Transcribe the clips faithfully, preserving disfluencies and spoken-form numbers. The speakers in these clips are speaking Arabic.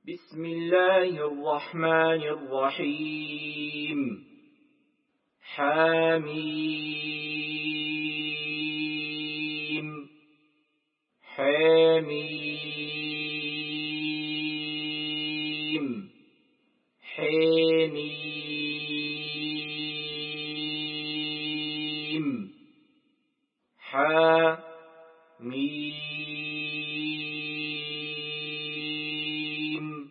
بسم الله الرحمن الرحيم حميم حميم حميم حميم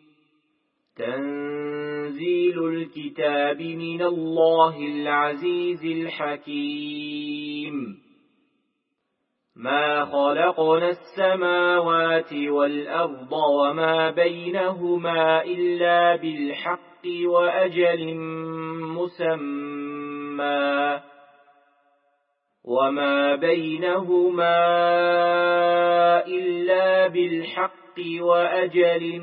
تنزيل الكتاب من الله العزيز الحكيم ما خلقنا السماوات والأرض وما بينهما إلا بالحق وأجل مسمى وما بينهما إلا بالحق وأجل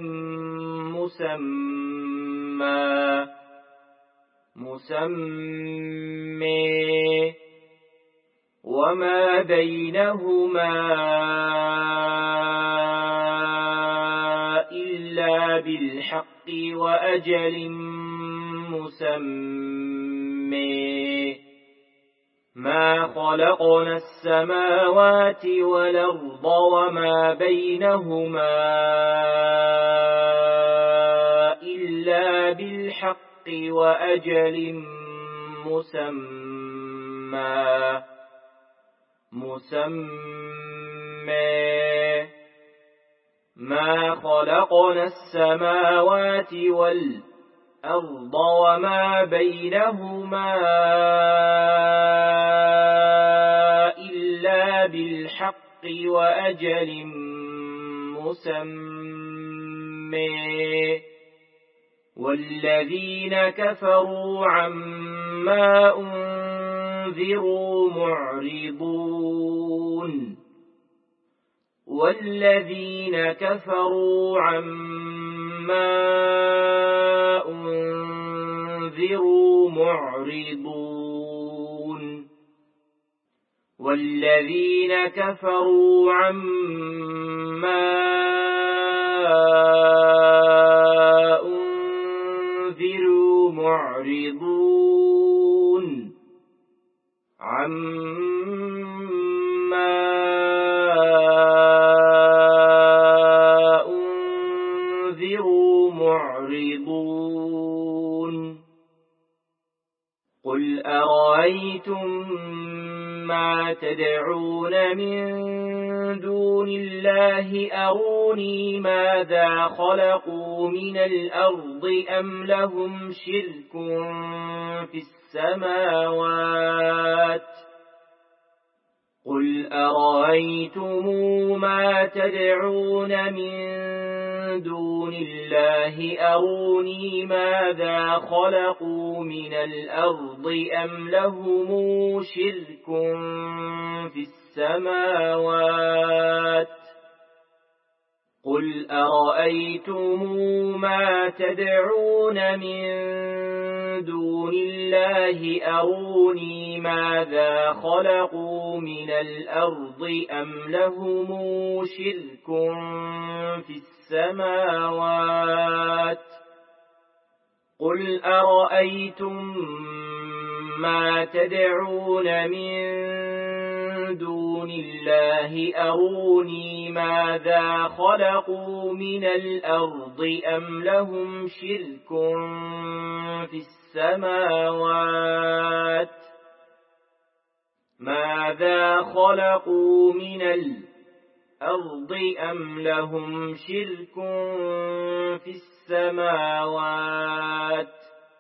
مسمى مسمى وما بينهما إلا بالحق وأجل مسمى ما خلقنا السماوات والأرض وما بينهما إلا بالحق وأجل مسمى مسمى ما خلقنا السماوات والأرض وما بينهما إلا بالحق وأجل مسمى والذين كفروا عما أنذروا معرضون والذين كفروا عما أنذروا معرضون والذين كفروا عما أنذروا معرضون عما أنذروا معرضون قل أرأيتم ما تدعون من دون الله أروني ماذا خلقوا من الأرض أم لهم شرك في السماوات قل أرأيتم ما تدعون من دون الله أروني ماذا خلقوا من الأرض أم لهم شرك في السماوات قل أرأيتم ما تدعون من دون الله أروني ماذا خلقوا من الأرض أم لهم شرك في السماوات قل أرأيتم ما تدعون من دون الله أروني ماذا خلقوا من الأرض أم لهم شرك في السماوات ماذا خلقوا من الأرض أم لهم شرك في السماوات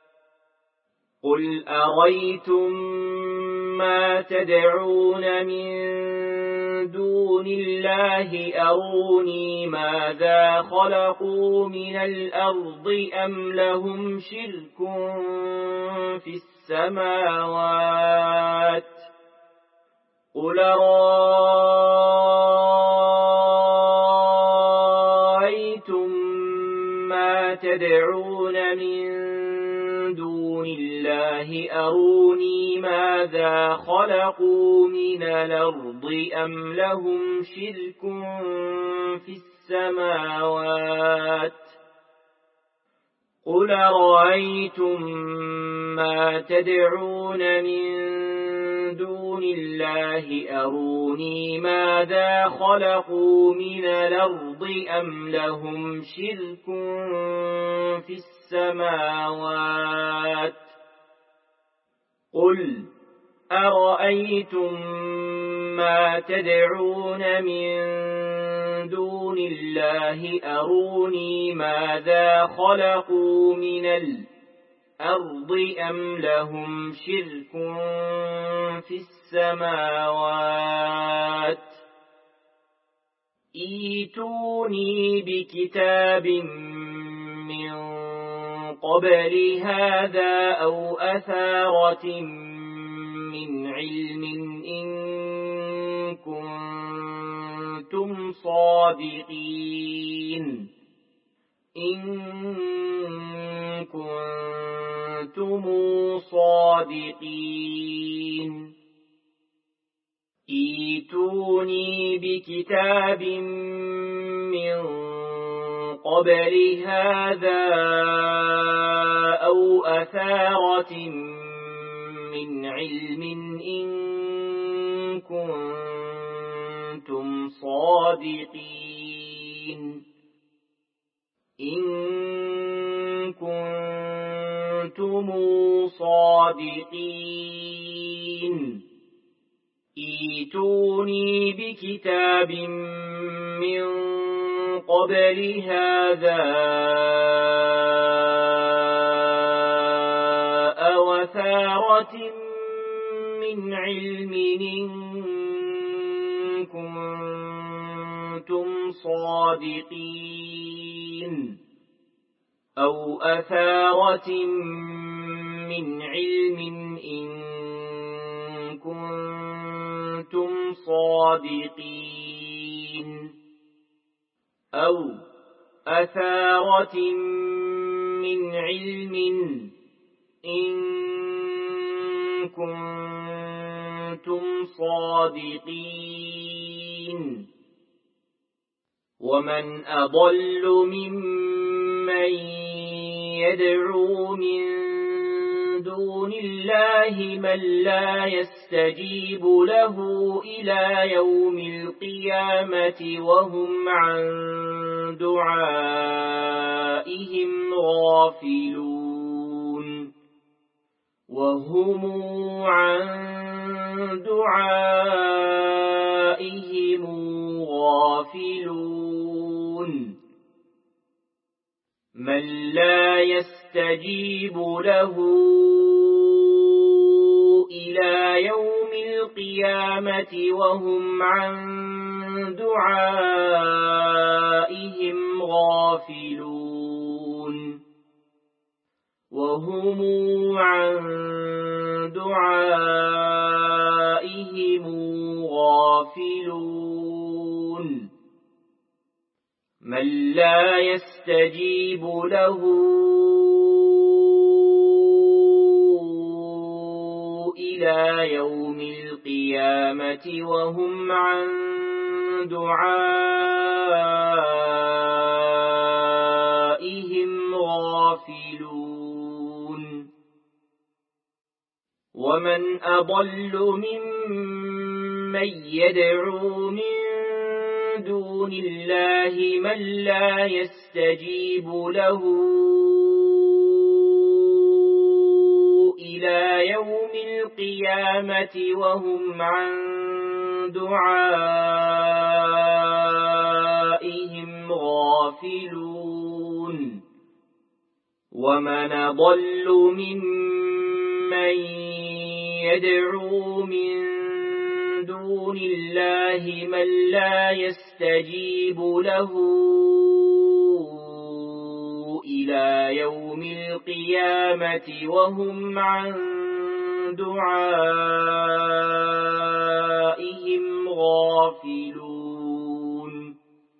قل أرأيتم ما تدعون من دون الله أروني ماذا خلقوا من الأرض أم لهم شرك في السماوات قل أرأيتم ما تدعون من دون الله أروني ماذا خلقوا من الأرض أم لهم شرك في السماوات قل أرأيتم ما تدعون من دون الله أروني ماذا خلقوا من الأرض أم لهم شرك في السماوات قل أرأيتم ما تدعون من دون الله أروني ماذا خلقوا من الأرض أم لهم شرك في السماوات ائتوني بكتاب من قبل هذا أو أثارة من علم إن كنتم صادقين إن كنتم صادقين ائتوني بكتاب من قبل هذا أو أثارة من علم إن كنتم صادقين إن كنتم صادقين ائتوني بكتاب من قبل هذا أو أثارة من علم إن كنتم صادقين أو أثارة من علم إن كنتم صادقين أو أثارة من علم إن كنتم صادقين ومن أضل ممن يدعو من دون الله من لا يستجيب له إلى يوم القيامة وهم عن دعائهم غافلون وهم عن دعائهم غافلون من لا يستجيب له إلى يوم القيامة وهم عن دعائهم غافلون وهم عن دعائهم غافلون من لا يستجيب له إلى يوم القيامة وهم عن دعائهم غافلون ومن أضل ممن يدعو من دون الله من لا يستجيب له إلى يوم القيامة وهم عن دعائهم غافلون ومن أضل ممن يدعو من دون الله من لا يستجيب له إلى يوم القيامة وهم عن دعائهم غافلون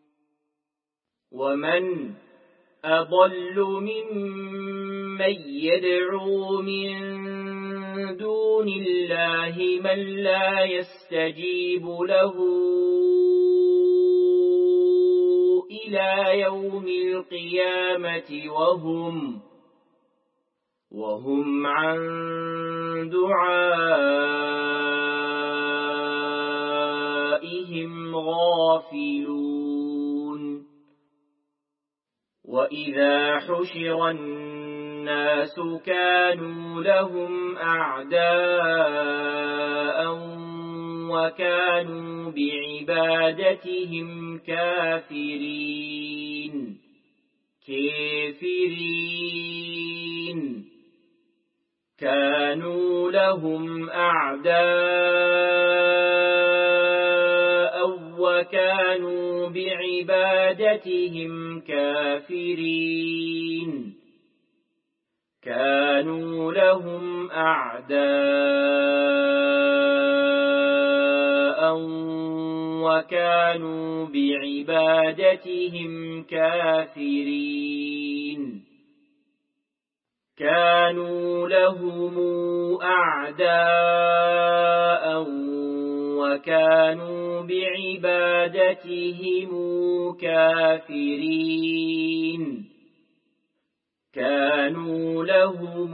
ومن أضل ممن يدعو من دون الله من لا يستجيب له إلى يوم القيامة وهم وهم عن دعائهم غافلون وإذا حشر الناس كانوا لهم أعداء وكانوا بعبادتهم كافرين كافرين كانوا لهم أعداء وكانوا بعبادتهم كافرين كانوا لهم أعداء وكانوا بعبادتهم كافرين كانوا لهم أعداء وكانوا بعبادتهم كافرين كانوا لهم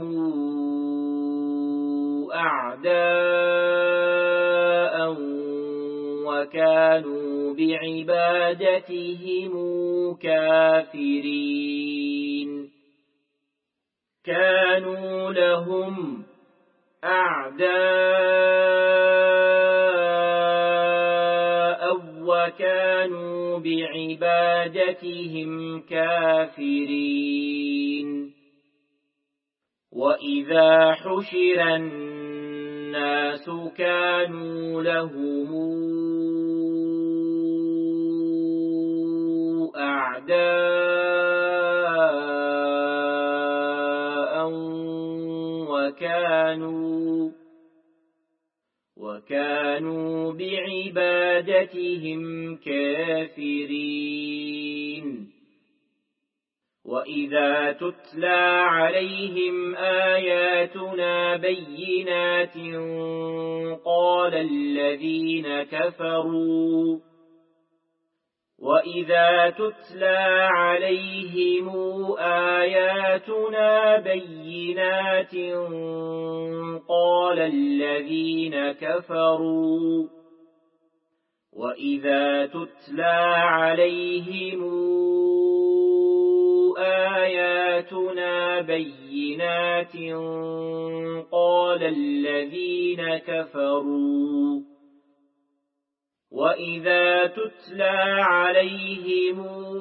أعداء وكانوا بعبادتهم كافرين كانوا لهم أعداء وكانوا بعبادتهم كافرين وإذا حشر الناس كانوا لهم أعداء وكانوا وكانوا بعبادتهم كافرين وإذا تتلى عليهم آياتنا بينات قال الذين كفروا وإذا تتلى عليهم آياتنا بينات قال الذين كفروا وإذا تتلى عليهم آياتنا بينات قال الذين كفروا وإذا تتلى عليهم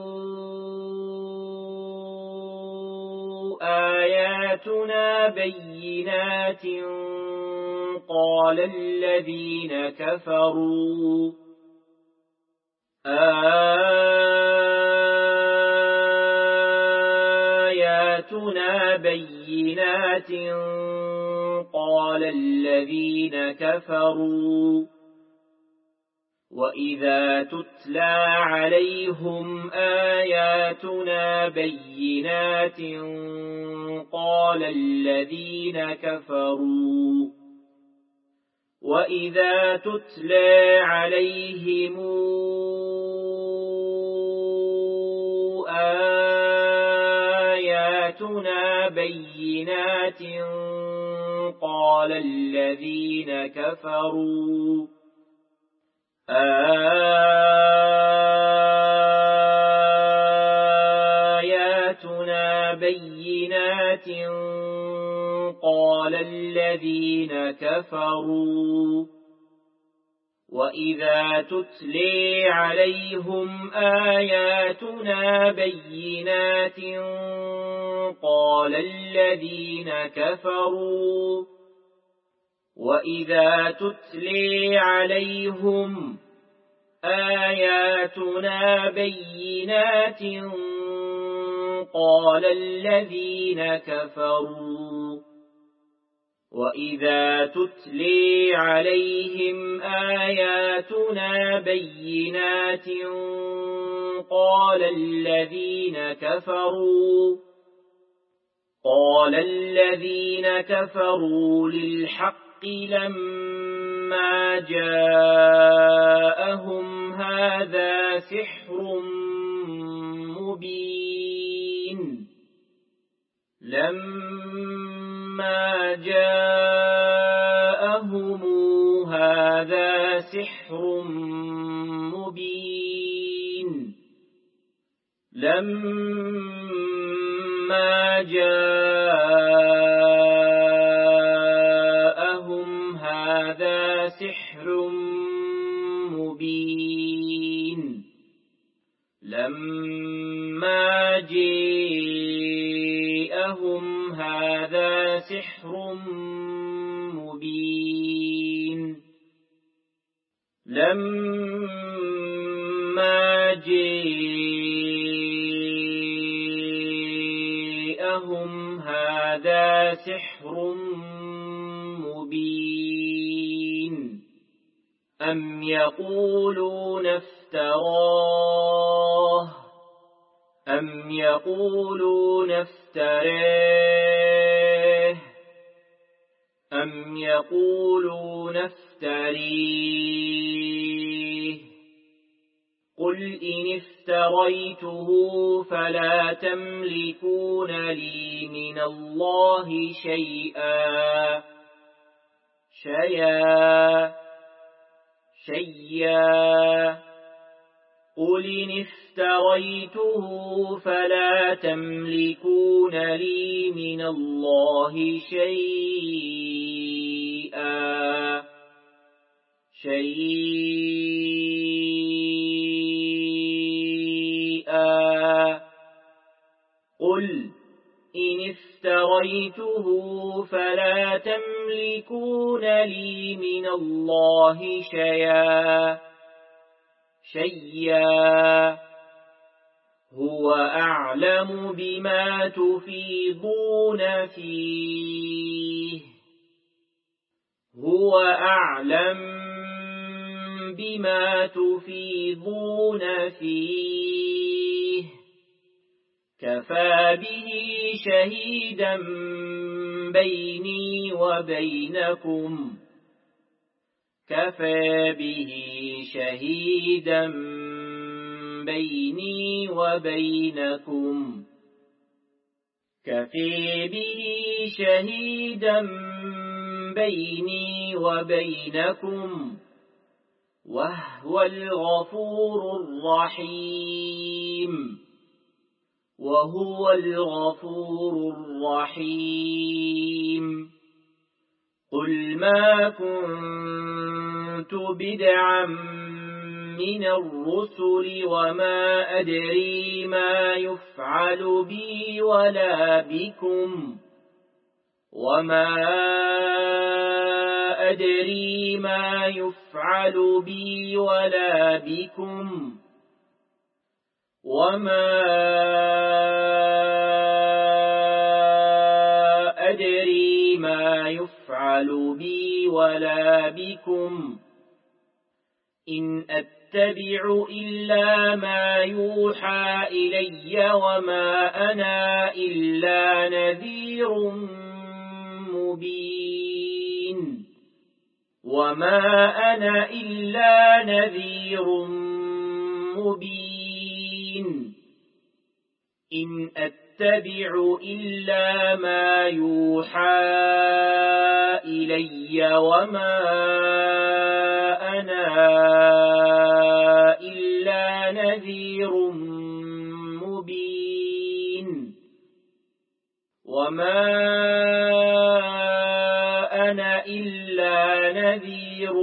آياتنا بينات قال الذين كفروا آياتنا بينات قال الذين كفروا وإذا تتلى عليهم آياتنا بينات قال الذين كفروا وإذا تتلى عليهم آياتنا بينات قال الذين كفروا آياتنا بينات قال الذين كفروا وإذا تتلي عليهم آياتنا بينات قال الذين كفروا وإذا تتلي عليهم آياتنا بينات قال الذين كفروا وإذا تتلي عليهم آياتنا بينات قال الذين كفروا قال الذين كفروا للحق لما جاءهم هذا سحر مبين لما لما جاءهم هذا سحر مبين لما جاءهم هذا سحر مبين لما جاءهم هذا سحر مبين لما جاءهم هذا سحر مبين أم يقولون افتراه أم يقولون افتريه أم يقولون افتريه قل إن افتريته فلا تملكون لي من الله شيئا شيئا شيئا قل إن افتريته فلا تملكون لي من الله شيئا شيئا قل إن افتريته فلا تملكون لي من الله شيئا شيئا هو أعلم بما تفيضون فيه هو أعلم بما تفيضون فيه كفى به شهيدا بيني وبينكم كفى به شهيدا بيني وبينكم كفى به شهيدا بيني وبينكم وهو الغفور الرحيم وهو الغفور الرحيم قل ما كنت بدعا من الرسل وما أدري ما يفعل بي ولا بكم وما أدري ما يفعل بي ولا بكم وما أدري ما يفعل بي ولا بكم إن أتبع إلا ما يوحى إلي وما أنا إلا نذير مبين وما أنا إلا نذير مبين إن أتبع إلا ما يوحى إلي وما أنا إلا نذير مبين وما أنا إلا نذير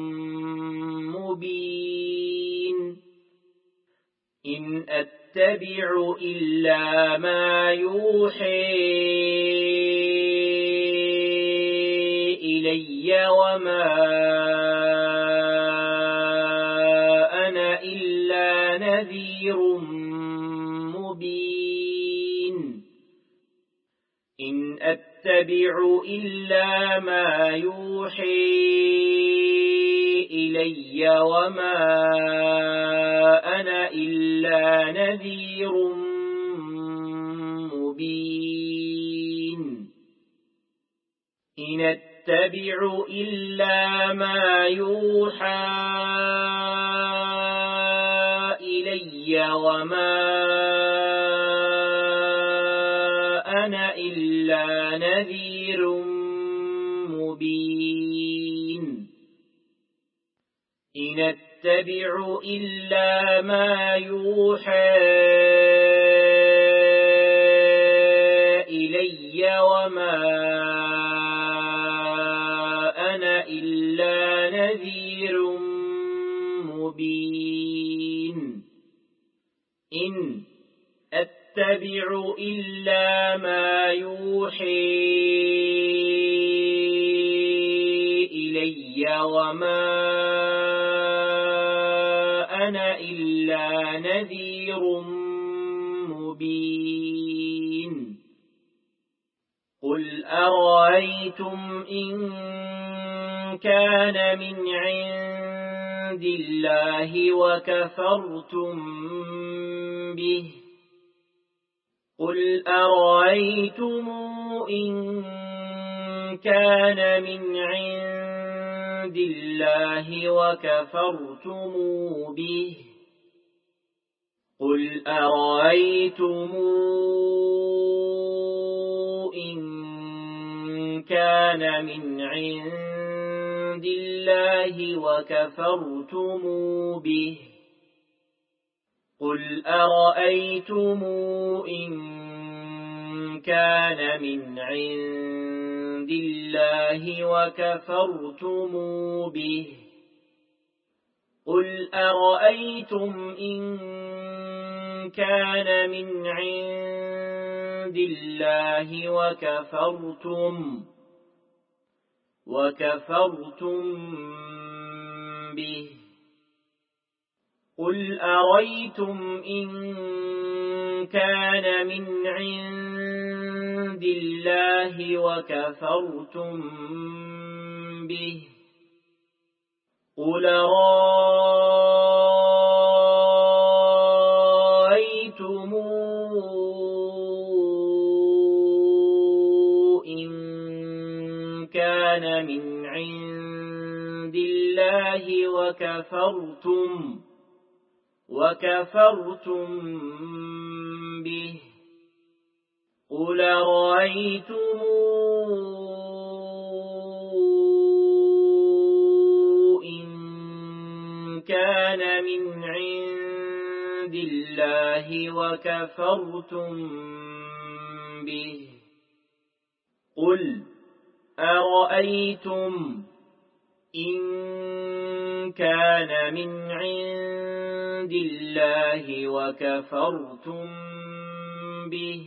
مبين إن أتبع إلا ما يوحي إلي وما أنا إلا نذير مبين إن أتبع إلا ما يوحي إلي وما أنا إلا نذير مبين إن أتبع إلا ما يوحى إلي وما أنا إلا نذير نذير مبين إن أتبع إلا ما يوحى إلي وما أنا إلا نذير مبين إن أتبع إلا ما يوحى إلي وما أنا إلا نذير مبين قل أرأيتم إن كان من عند الله وكفرتم به قل أرأيتم إن كان من عند الله وكفرتم به قل أرأيتم إن كان من عند الله وكفرتم به قل أرأيتم إن كان من عند الله وكفرتم به قل أرأيتم إن كان من عند الله وكفرتم وكفرتم به قل أرأيتم إن كان من عند الله وكفرتم به قل رأيتم إن كان من عند الله وكفرتم وكفرتم به قل رأيتم إن كان من عند الله وكفرتم به قل أرأيتم إن كان من عند الله وكفرتم به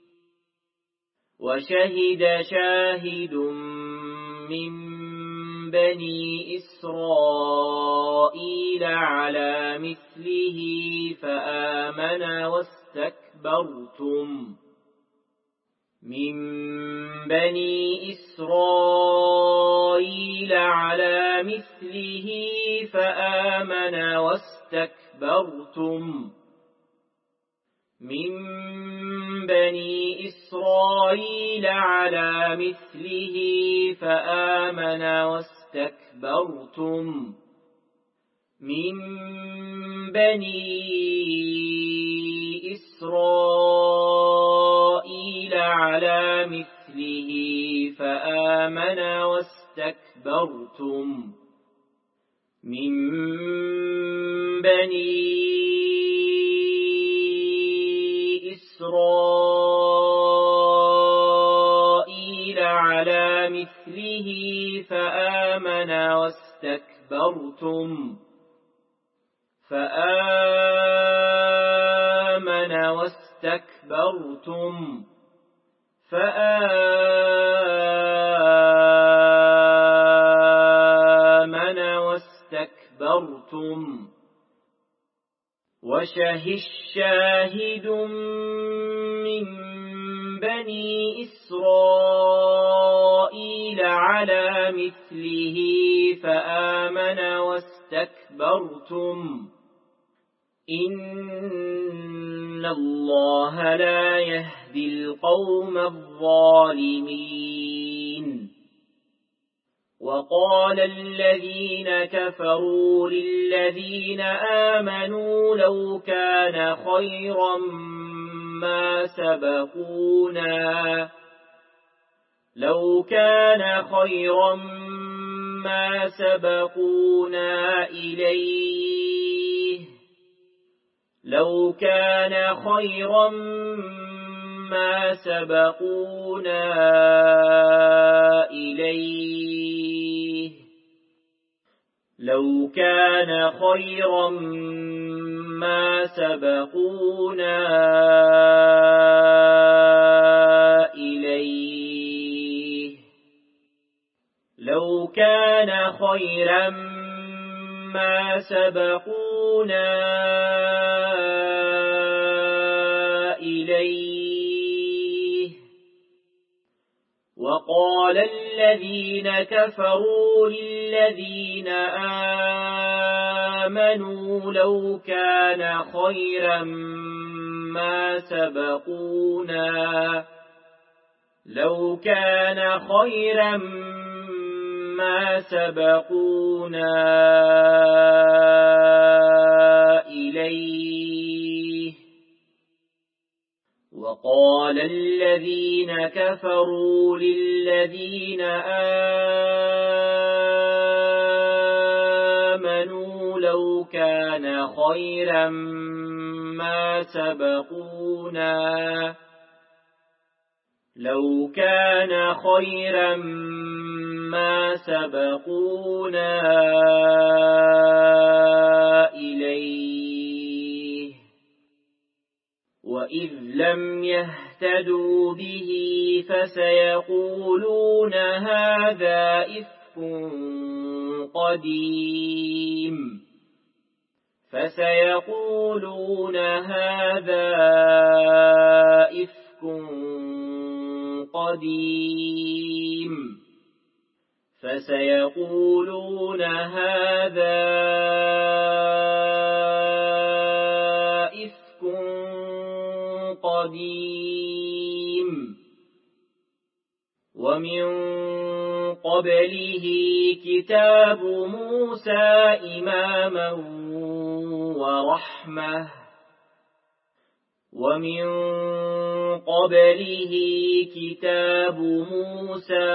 وشهد شاهد من بني إسرائيل على مثله فآمن واستكبرتم من بني إسرائيل على مثله فآمن واستكبرتم من بني إسرائيل على مثله فآمن واستكبرتم من بني إسرائيل على مثله فآمن واستكبرتم من بني إسرائيل على مثله فآمن واستكبرتم فآمن واستكبرتم فآمن واستكبرتم وشهد شاهد من بني إسرائيل على مثله فآمن واستكبرتم إن الله لا يهدي القوم الظالمين وقال الذين كفروا للذين آمنوا لو كان خيرا ما سبقونا لو كان خيرا ما سبقونا إليه لو كان خيرا ما سبقونا إليه لو كان خيرا ما سبقونا إليه لو كان خيرا ما سبقونا إليه وقال الذين كفروا للذين آمنوا لو كان خيرا ما سبقونا لو كان خيرا ما سبقونا إليه وقال الذين كفروا للذين آمنوا لو كان خيرا ما سبقونا لو كان خيرا ما سبقونا إليه وإذ لم يهتدوا به فسيقولون هذا إفك قديم فسيقولون هذا إفك قديم فسيقولون هذا إفك قديم ومن قبله كتاب موسى إماما ورحمة ومن قبله كتاب موسى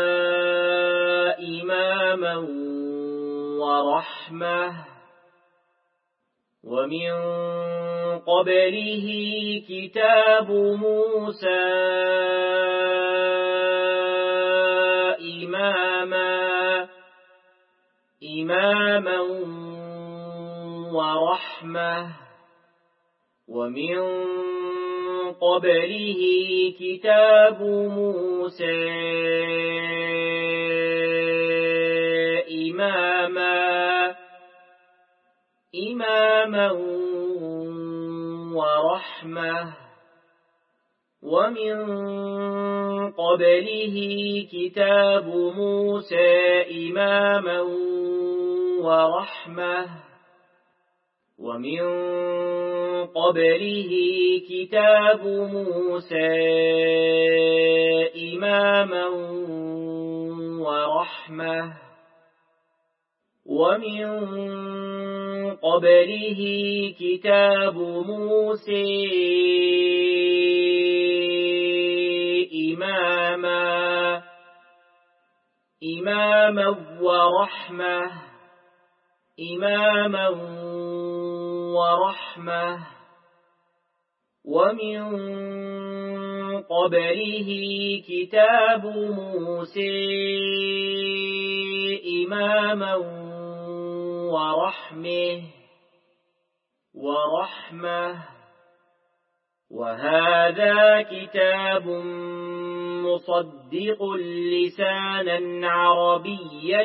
إماما ورحمة ومن قبله كتاب موسى إماما إماما ورحمة ومن قبله كتاب موسى إماما إماما ورحمة ومن قبله كتاب موسى إماما ورحمة ومن قبله كتاب موسى إماما ورحمة ومن قبله كتاب موسى إماما إماما ورحمة إماما ورحمة ومن قبله كتاب موسى إماما ورحمة ورحمة وهذا كتاب مصدق لسانا عربيا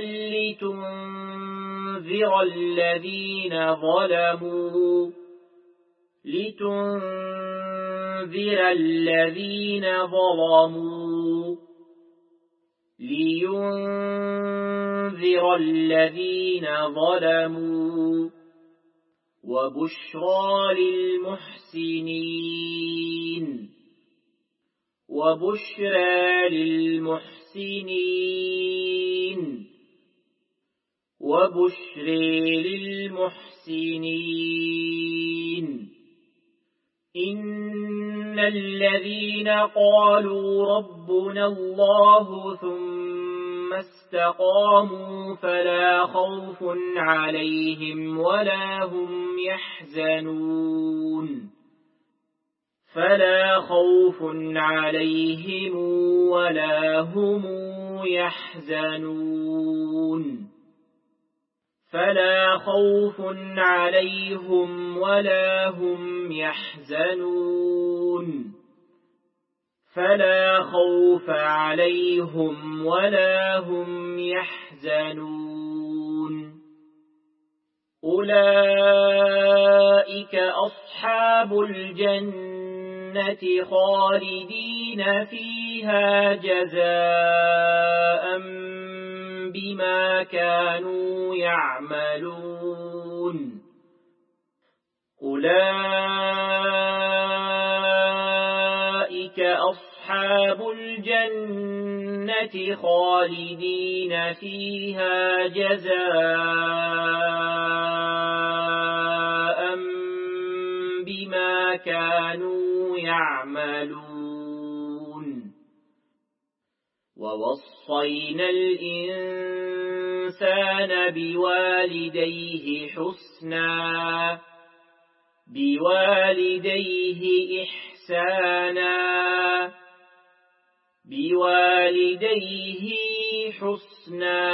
لتنذر الذين ظلموا لتنذر الذين ظلموا لينذر الذين ظلموا وبشرى للمحسنين وبشرى للمحسنين وبشرى للمحسنين إن إن الذين قالوا ربنا الله ثم استقاموا فلا خوف عليهم ولا هم يحزنون فلا خوف عليهم ولا هم يحزنون فلا خوف عليهم ولا هم يحزنون فلا خوف عليهم ولا هم يحزنون أولئك أصحاب الجنة خالدين فيها جزاء بما كانوا يعملون أولئك أصحاب الجنة خالدين فيها جزاء بما كانوا يعملون ووصينا الإنسان بوالديه حسنا بوالديه إحسانا بوالديه حسنا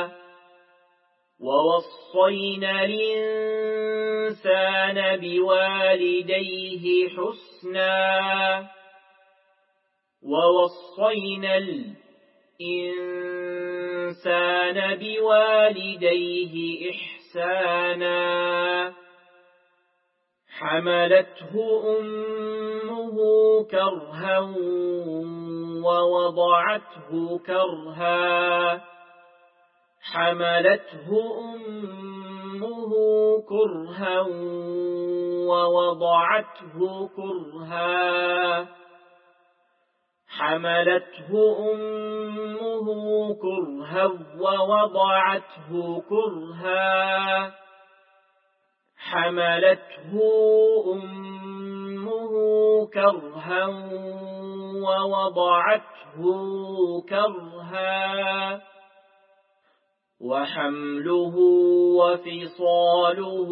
ووصينا الإنسان بوالديه حسنا ووصينا الإنسان بوالديه إحسانا حملته أمه كرها ووضعته كرها حملته أمه كرها ووضعته كرها حملته أمه كرها ووضعته كرها حملته أمه كرها ووضعته كرها وحمله وفصاله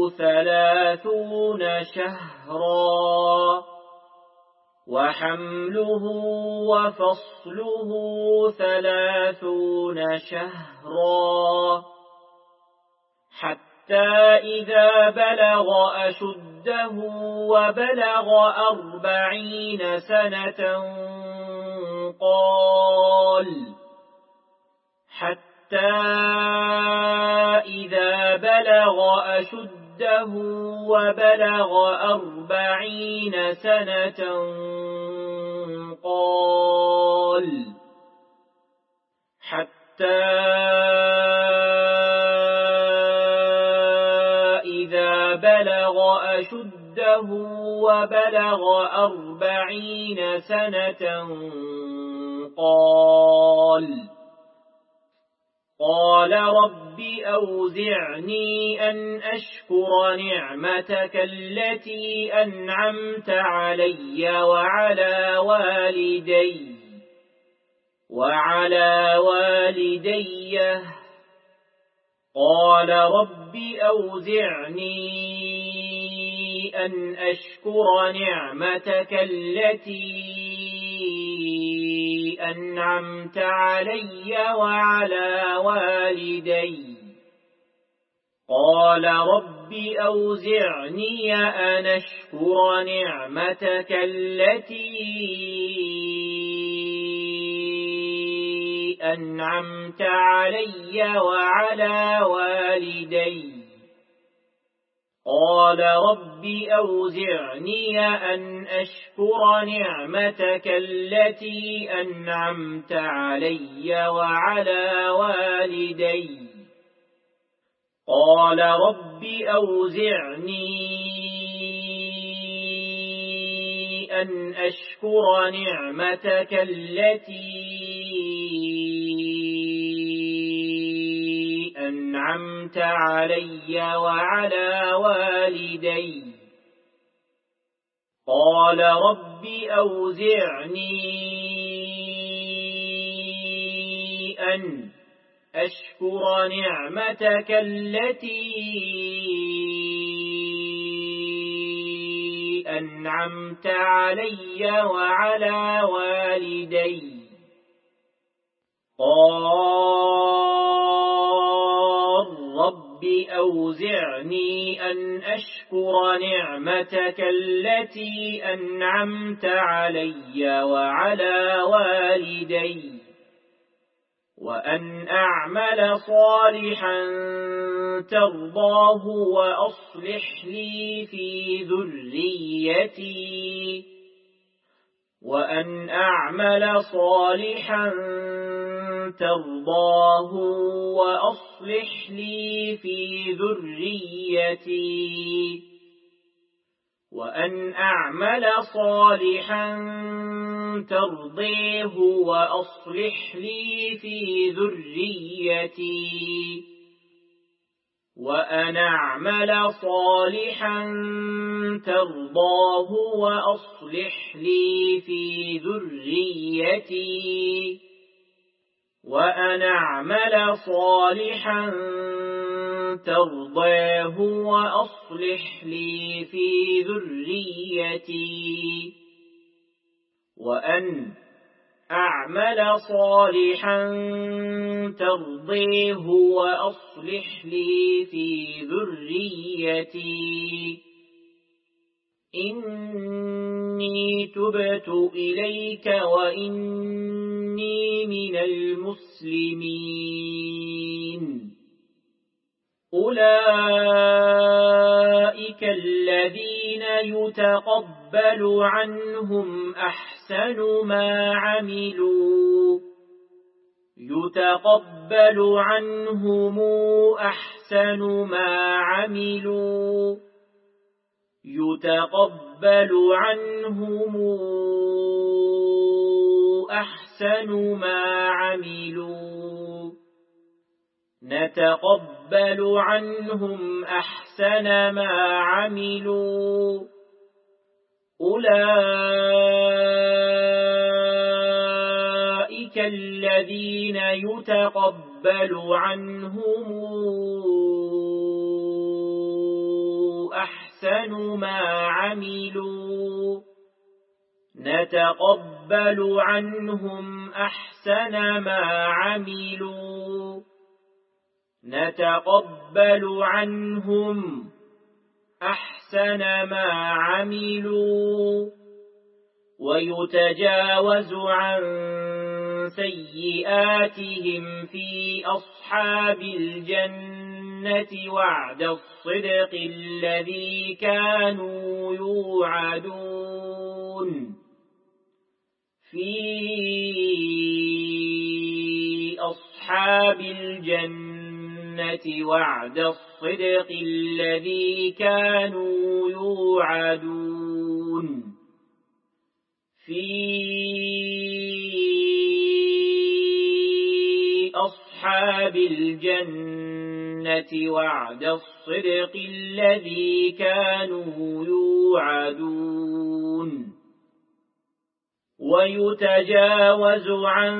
ثلاثون شهرا وحمله وفصله ثلاثون شهرا حتى إذا بلغ أشده وبلغ أربعين سنة قال حتى إذا بلغ أشده وبلغ أربعين سنة قال حتى إذا بلغ أشده وبلغ أربعين سنة قال قال رب أوزعني أن أشكر نعمتك التي أنعمت علي وعلى والدي وعلى والدي قال رب أوزعني أن أشكر نعمتك التي أنعمت علي وعلى والدي قال رب أوزعني أن أشكر نعمتك التي أنعمت علي وعلى والدي قال رب أوزعني أن أشكر نعمتك التي أنعمت علي وعلى والدي قال رب أوزعني أن أشكر نعمتك التي أنعمت علي وعلى والدي قال رب أوزعني أن أشكر نعمتك التي أنعمت علي وعلى والدي قال رب أوزعني أن أشكر نعمتك التي أنعمت علي وعلى والدي وأن أعمل صالحا ترضاه وأصلح لي في ذريتي وأن أعمل صالحا ترضاه وأصلح لي في ذريتي وأن أعمل صالحا ترضيه وأصلح لي في ذريتي وأن أعمل صالحا ترضاه وأصلح لي في ذريتي وأن أعمل صالحا ترضاه وأصلح لي في ذريتي وأن أعمل صالحا ترضيه وأصلح لي في ذريتي إني تبت إليك وإني من المسلمين أولئك الذين يتقبل عنهم أحسن ما عملوا يتقبل عنهم أحسن ما عملوا يتقبل عنهم أحسن ما عملوا نتقبل عنهم أحسن ما عملوا أولئك الذين يتقبل عنهم أحسن ما عملوا نتقبل عنهم أحسن ما عملوا نتقبل عنهم أحسن ما عملوا ويتجاوز عن سيئاتهم في أصحاب الجنة وعد الصدق الذي كانوا يوعدون في أصحاب الجنة وعد الصدق الذي كانوا يوعدون في أصحاب الجنة وعد الصدق الذي كانوا يوعدون ويتجاوز عن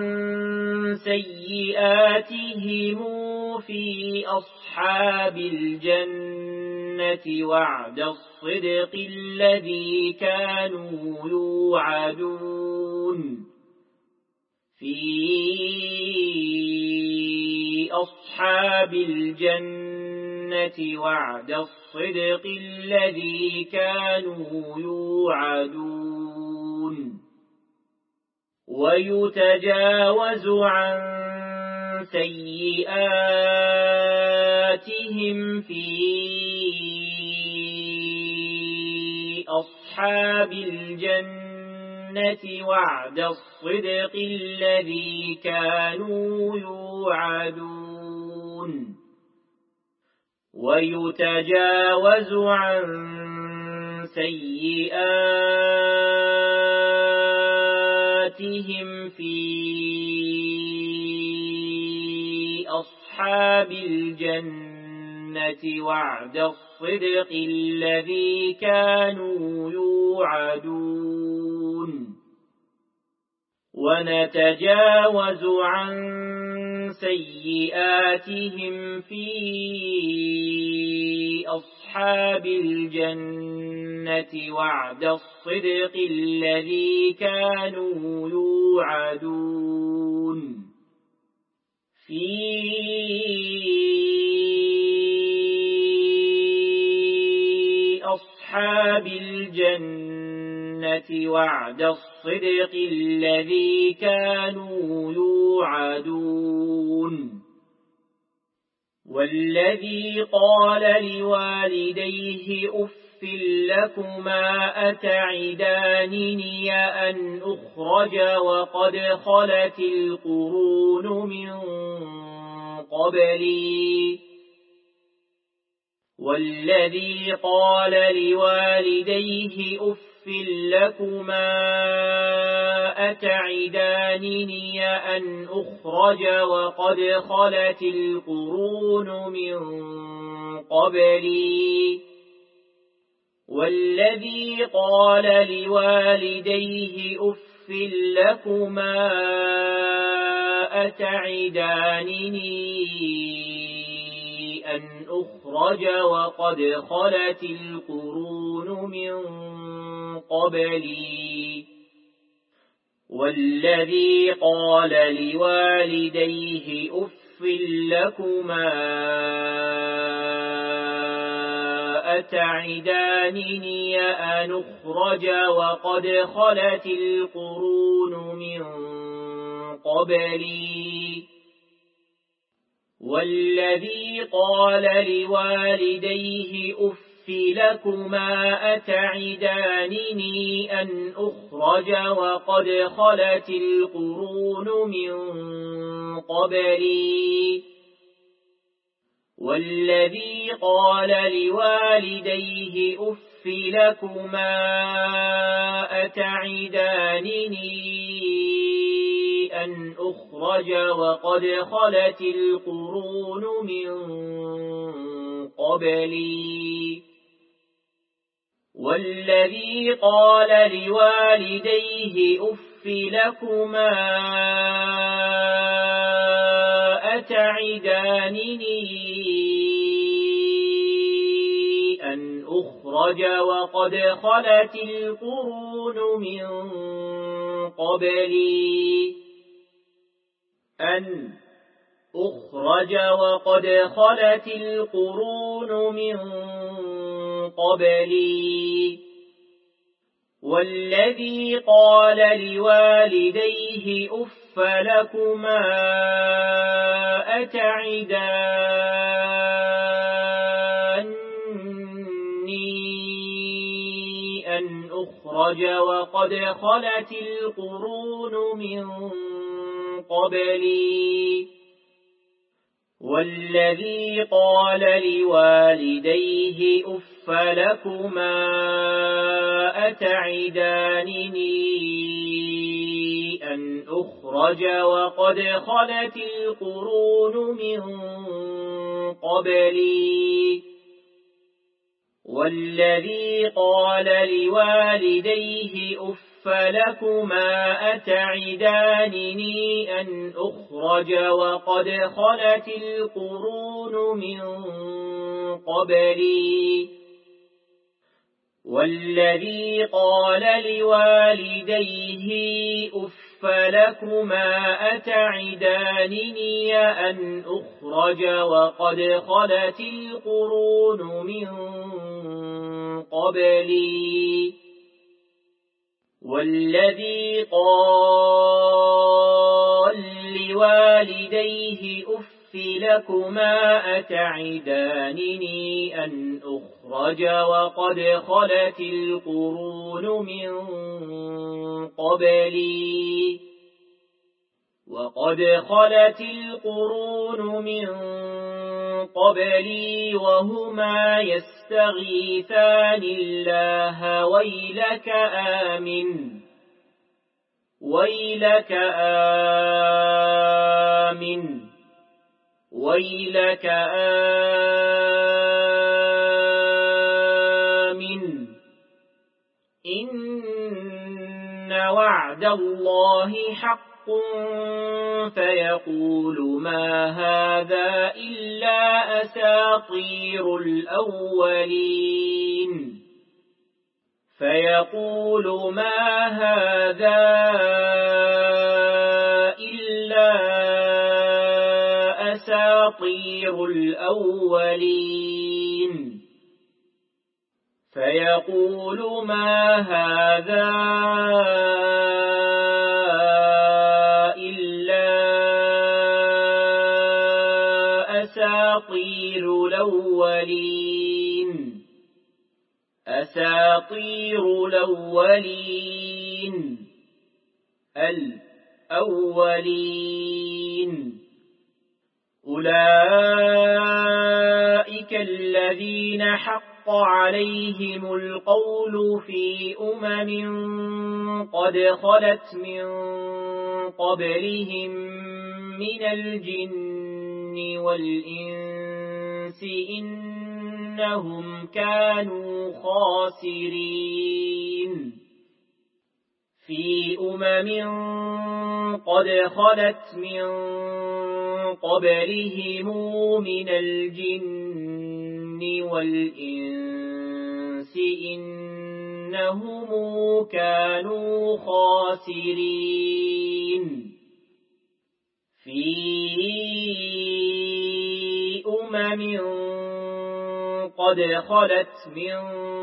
سيئاتهم في أصحاب الجنة وعد الصدق الذي كانوا يوعدون في أصحاب الجنة وعد الصدق الذي كانوا يوعدون ويتجاوز عن سيئاتهم في أصحاب الجنة وعد الصدق الذي كانوا يوعدون ويتجاوز عن سيئاتهم في أصحاب الجنة وعد الصدق الصدق الذي كانوا يوعدون ونتجاوز عن سيئاتهم في أصحاب الجنة وعد الصدق الذي كانوا يوعدون في أصحاب الجنة وعد الصدق الذي كانوا يوعدون والذي قال لوالديه أف لكما أتعدانني أن أخرج وقد خلت القرون من قبلي والذي قال لوالديه أف لكما أتعدانني أن أخرج وقد خلت القرون من قبلي والذي قال لوالديه أف لكما أتعدانني أن أخرج وقد خلت القرون من قبلي والذي قال لوالديه أف لكما أتعدانني أن أخرج وقد خلت القرون من قبلي والذي قال لوالديه أف لكما أتعدانني أن أخرج وقد خلت القرون من قبلي والذي قال لوالديه أف لكما أتعدانني أن أخرج وقد خلت القرون من قبلي والذي قال لوالديه أف لكما أتعدانني أن أخرج وقد خلت القرون من قبلي أن أخرج وقد خلت القرون من قبلي والذي قال لوالديه أف لكما أتعدانني أن أخرج وقد خلت القرون من قبلي والذي قال لوالديه أف لكما أتعدانني أن أخرج وقد خلت القرون من قبلي والذي قال لوالديه أف لكما أتعدانني أن أخرج وقد خلت القرون من قبلي والذي قال لوالديه أف لكما أتعدانني أن أخرج وقد خلت القرون من قبلي والذي قال لوالديه أف لكما أتعدانني أن أخرج وقد خلت القرون من قبلي وقد خلت القرون من قبلي وهما يستغيثان الله ويلك آمن ويلك آمن ويلك إن وعد الله حق فيقول ما هذا إلا أساطير الأولين فيقول ما هذا إلا أساطير الأولين فيقول ما هذا إلا أساطير الأولين أساطير الأولين الأولين أولئك الذين حق عليهم القول في أمم قد خلت من قبلهم من الجن والإنس إنهم كانوا خاسرين في أمم قد خلت من قبلهم من الجن والإنس إنهم كانوا خاسرين في أمم قد خلت من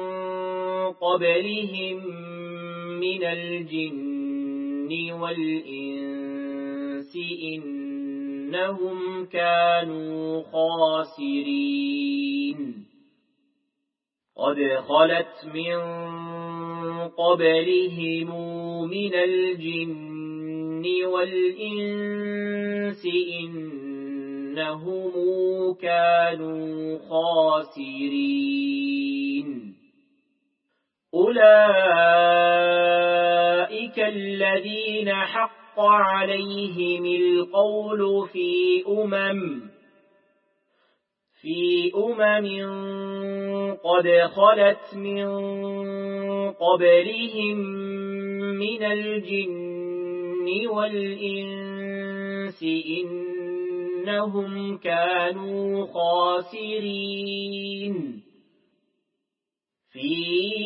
قبلهم من الجن والإنس إنهم كانوا خاسرين قد خلت من قبلهم من الجن والإنس إنهم كانوا خاسرين أولئك الذين حق عليهم القول في أمم في أمم قد خلت من قبلهم من الجن والإنس إنهم كانوا خاسرين في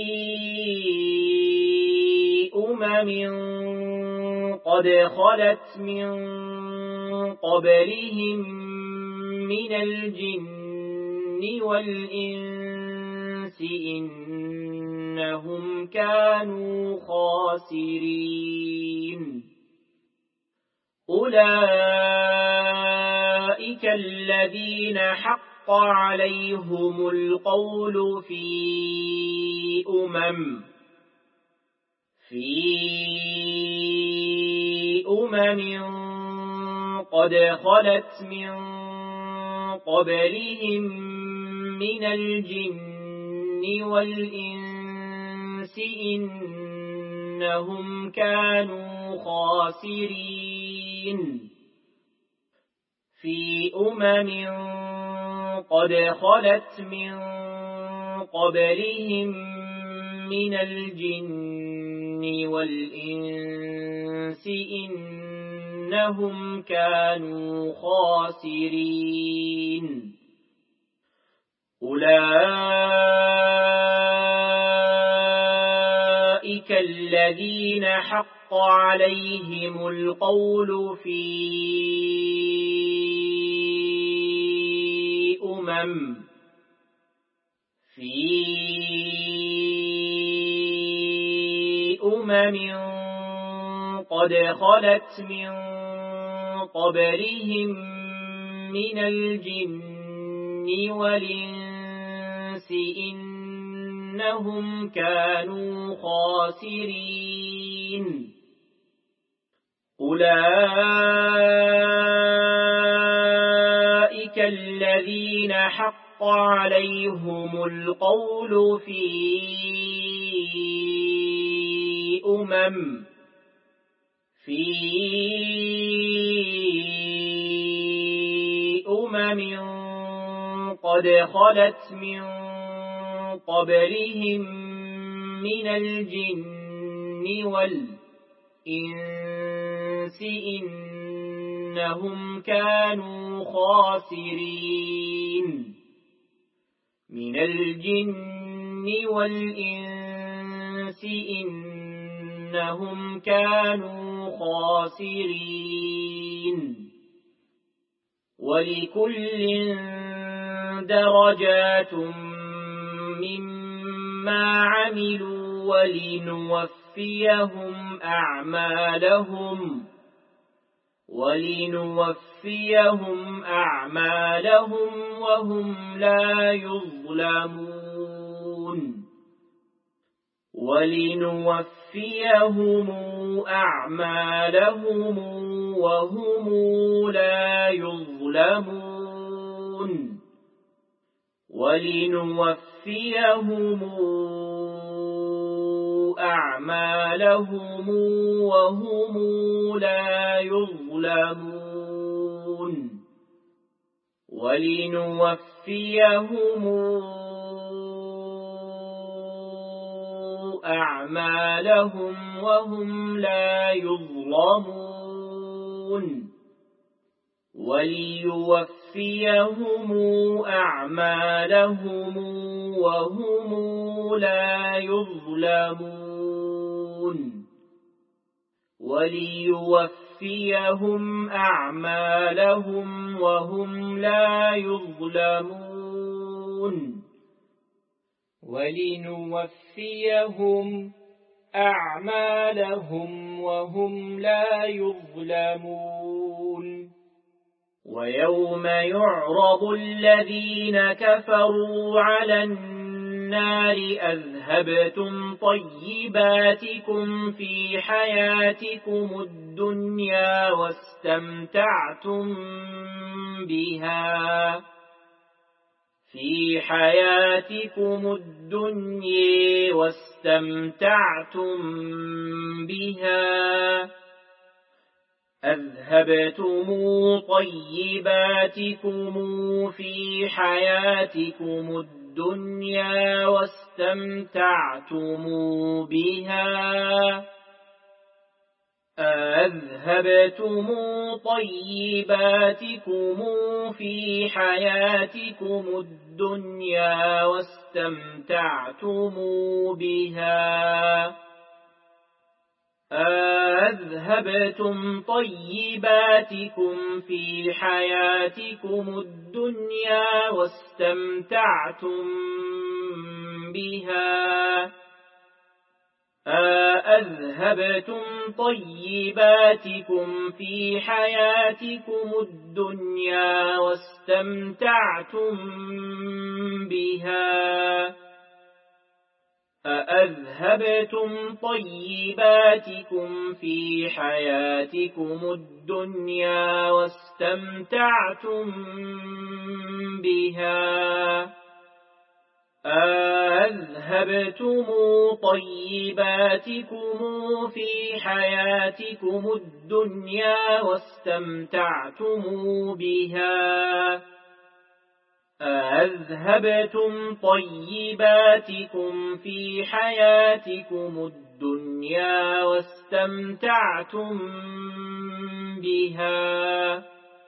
أمم قد خلت من قبلهم من الجن والإنس إنهم كانوا خاسرين أولئك الذين حق عليهم القول في أمم في أمم قد خلت من قبلهم من الجن والإنس إنهم كانوا خاسرين في أمم قد خلت من قبلهم من الجن والإنس إنهم كانوا خاسرين أولئك الذين حق عليهم القول في أمم في أمم قد خلت من قبلهم من الجن والإنس إنهم كانوا خاسرين أولئك الذين حق عليهم القول في أمم في أمم قد خلت من قبلهم من الجن والإنس إنهم كانوا خاسرين من الجن والإنس إنهم كانوا خاسرين ولكل درجات مما عملوا ولنوفيهم أعمالهم ولنوفيهم أعمالهم وهم لا يظلمون ولنوفيهم أعمالهم وهم لا يظلمون ولنوفيهم أعمالهم وهم لا يظلمون ولنوفيهم أعمالهم وهم لا يظلمون وليوفيهم أعمالهم وهم لا يظلمون وليوفيهم أعمالهم وهم لا يظلمون ولنوفيهم أعمالهم وهم لا يظلمون ويوم يعرض الذين كفروا على النار أذهبتم طيباتكم في حياتكم الدنيا واستمتعتم بها في حياتكم الدنيا واستمتعتم بها أذهبتم طيباتكم في حياتكم الدنيا واستمتعتم بها أذهبتم طيباتكم في حياتكم الدنيا واستمتعتم بها أذهبتم طيباتكم في حياتكم الدنيا واستمتعتم بها أذهبتم طيباتكم في حياتكم الدنيا واستمتعتم بها أذهبتم طيباتكم في حياتكم الدنيا واستمتعتم بها أذهبتم طيباتكم في حياتكم الدنيا واستمتعتم بها أذهبتم طيباتكم في حياتكم الدنيا واستمتعتم بها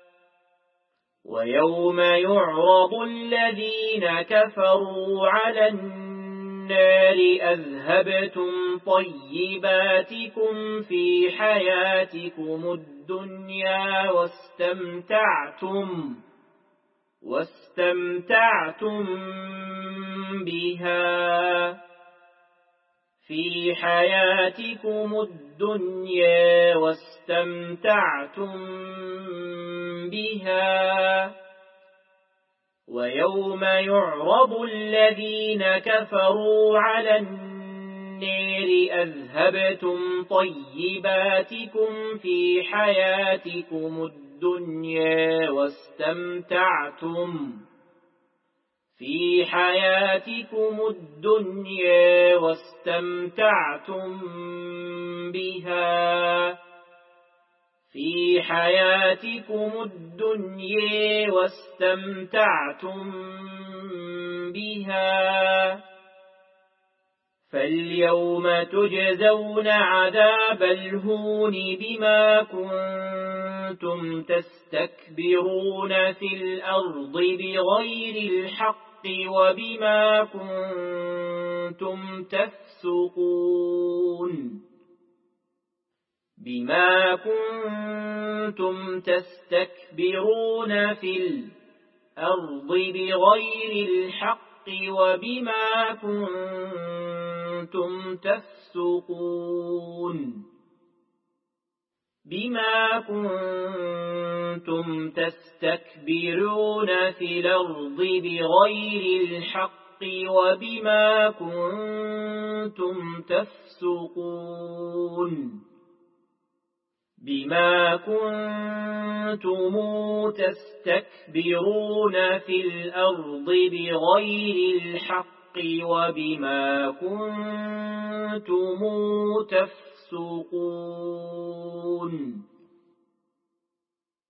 ويوم يعرض الذين كفروا على النار أذهبتم طيباتكم في حياتكم الدنيا واستمتعتم واستمتعتم بها في حياتكم الدنيا واستمتعتم بها ويوم يعرض الذين كفروا على النار أذهبتم طيباتكم في حياتكم الدنيا واستمتعتم في حياتكم الدنيا واستمتعتم بها في حياتكم الدنيا واستمتعتم بها فاليوم تجزون عذاب الهون بما كنتم تستكبرون في الأرض بغير الحق وبما كنتم تفسقون بما كنتم تستكبرون في الأرض بغير الحق وبما كنتم تفسقون بما كنتم تستكبرون في الأرض بغير الحق وبما كنتم تفسقون بما كنتم تستكبرون في الأرض بغير الحق وبما كنتم تفسقون